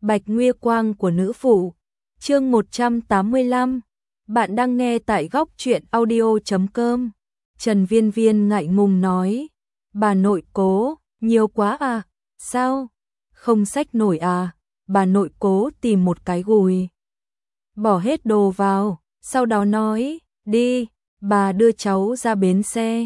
Bạch Nguy Quang của nữ phụ. Chương 185. Bạn đang nghe tại góc truyện audio.com. Trần Viên Viên ngại ngùng nói, bà nội Cố, nhiều quá à, sao? Không xách nổi à? Bà nội Cố tìm một cái gùi, bỏ hết đồ vào, sau đó nói, đi, bà đưa cháu ra bến xe.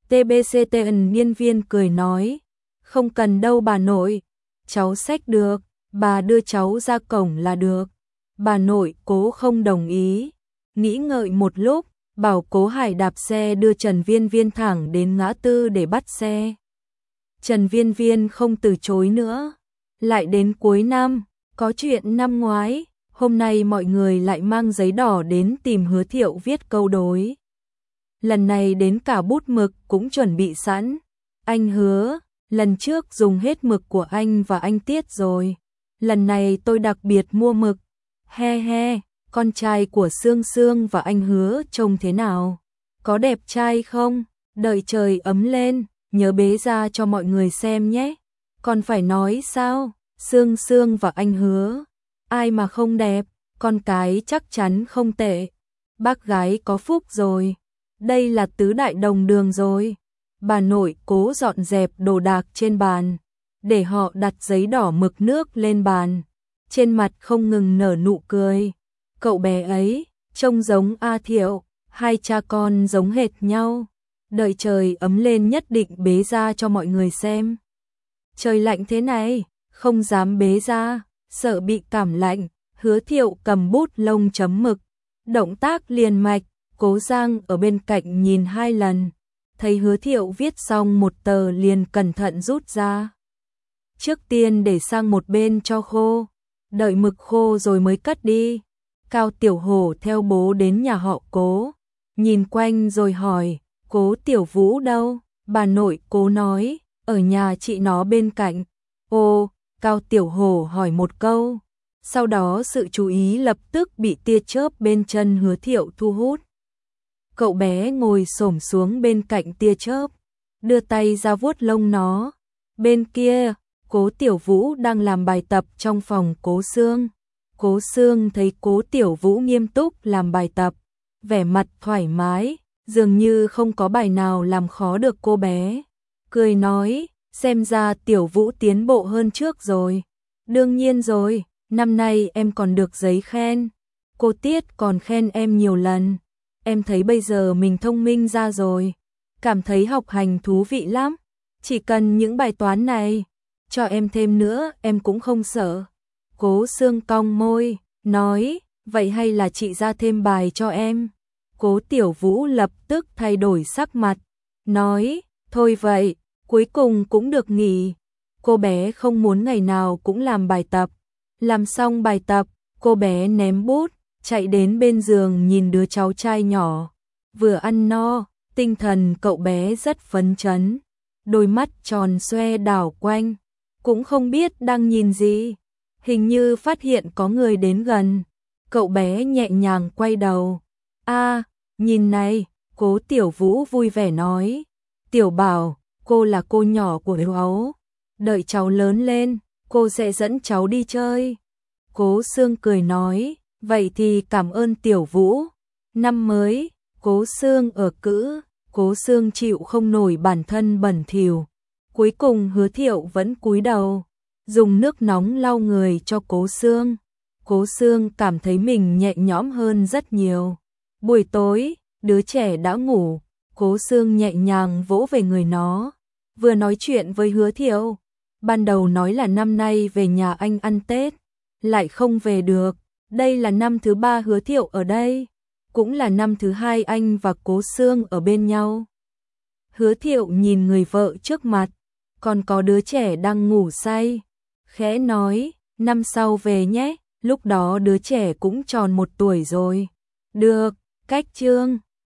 TBCTN nhân viên cười nói, không cần đâu bà nội, cháu xách được, bà đưa cháu ra cổng là được. Bà nội Cố không đồng ý, nghĩ ngợi một lúc, bảo Cố Hải đạp xe đưa Trần Viên Viên thẳng đến ngã tư để bắt xe. Trần Viên Viên không từ chối nữa. Lại đến cuối năm, có chuyện năm ngoái, hôm nay mọi người lại mang giấy đỏ đến tìm Hứa Thiệu viết câu đối. Lần này đến cả bút mực cũng chuẩn bị sẵn. Anh hứa, lần trước dùng hết mực của anh và anh Tiết rồi. Lần này tôi đặc biệt mua mực. He he, con trai của Sương Sương và anh Hứa trông thế nào? Có đẹp trai không? Đợi trời ấm lên, nhớ bế ra cho mọi người xem nhé. Còn phải nói sao? Sương Sương và anh Hứa, ai mà không đẹp, con cái chắc chắn không tệ. Bác gái có phúc rồi. Đây là tứ đại đồng đường rồi. Bà nội Cố dọn dẹp đồ đạc trên bàn, để họ đặt giấy đỏ mực nước lên bàn. Trên mặt không ngừng nở nụ cười. Cậu bé ấy, trông giống A Thiệu, hai cha con giống hệt nhau. Đợi trời ấm lên nhất định bế ra cho mọi người xem. Trời lạnh thế này, không dám bế ra, sợ bị cảm lạnh. Hứa Thiệu cầm bút lông chấm mực, động tác liền mạch. Cố Giang ở bên cạnh nhìn 2 lần, thấy Hứa Thiệu viết xong một tờ liền cẩn thận rút ra. Trước tiên để sang một bên cho khô, đợi mực khô rồi mới cất đi. Cao Tiểu Hổ theo bố đến nhà họ Cố, nhìn quanh rồi hỏi, Cố Tiểu Vũ đâu? Bà nội Cố nói, ở nhà chị nó bên cạnh. Ô, Cao Tiểu Hổ hỏi một câu, sau đó sự chú ý lập tức bị tia chớp bên chân Hứa Thiệu thu hút. Cậu bé ngồi xổm xuống bên cạnh tia chớp, đưa tay ra vuốt lông nó. Bên kia, Cố Tiểu Vũ đang làm bài tập trong phòng Cố Sương. Cố Sương thấy Cố Tiểu Vũ nghiêm túc làm bài tập, vẻ mặt thoải mái, dường như không có bài nào làm khó được cô bé. Cười nói, xem ra Tiểu Vũ tiến bộ hơn trước rồi. Đương nhiên rồi, năm nay em còn được giấy khen. Cô Tiết còn khen em nhiều lần. Em thấy bây giờ mình thông minh ra rồi, cảm thấy học hành thú vị lắm. Chỉ cần những bài toán này, cho em thêm nữa em cũng không sợ. Cố Sương cong môi, nói, vậy hay là chị ra thêm bài cho em? Cố Tiểu Vũ lập tức thay đổi sắc mặt, nói, thôi vậy, cuối cùng cũng được nghỉ. Cô bé không muốn ngày nào cũng làm bài tập. Làm xong bài tập, cô bé ném bút, chạy đến bên giường nhìn đứa cháu trai nhỏ. Vừa ăn no, tinh thần cậu bé rất phấn chấn. Đôi mắt tròn xoe đảo quanh, cũng không biết đang nhìn gì. Hình như phát hiện có người đến gần. Cậu bé nhẹ nhàng quay đầu. A, nhìn này, Cố Tiểu Vũ vui vẻ nói. Tiểu Bảo, cô là cô nhỏ của cháu. Đợi cháu lớn lên, cô sẽ dẫn cháu đi chơi. Cố Sương cười nói, vậy thì cảm ơn Tiểu Vũ. Năm mới, Cố Sương ở cữ, Cố Sương chịu không nổi bản thân bẩn thỉu. Cuối cùng Hứa Thiệu vẫn cúi đầu, dùng nước nóng lau người cho Cố Sương. Cố Sương cảm thấy mình nhẹ nhõm hơn rất nhiều. Buổi tối, đứa trẻ đã ngủ, Cố Sương nhẹ nhàng vỗ về người nó, vừa nói chuyện với Hứa Thiệu. Ban đầu nói là năm nay về nhà anh ăn Tết, lại không về được. Đây là năm thứ 3 Hứa Thiệu ở đây, cũng là năm thứ 2 anh và Cố Sương ở bên nhau. Hứa Thiệu nhìn người vợ trước mặt, còn có đứa trẻ đang ngủ say, khẽ nói, năm sau về nhé, lúc đó đứa trẻ cũng tròn 1 tuổi rồi. Được, cách chương.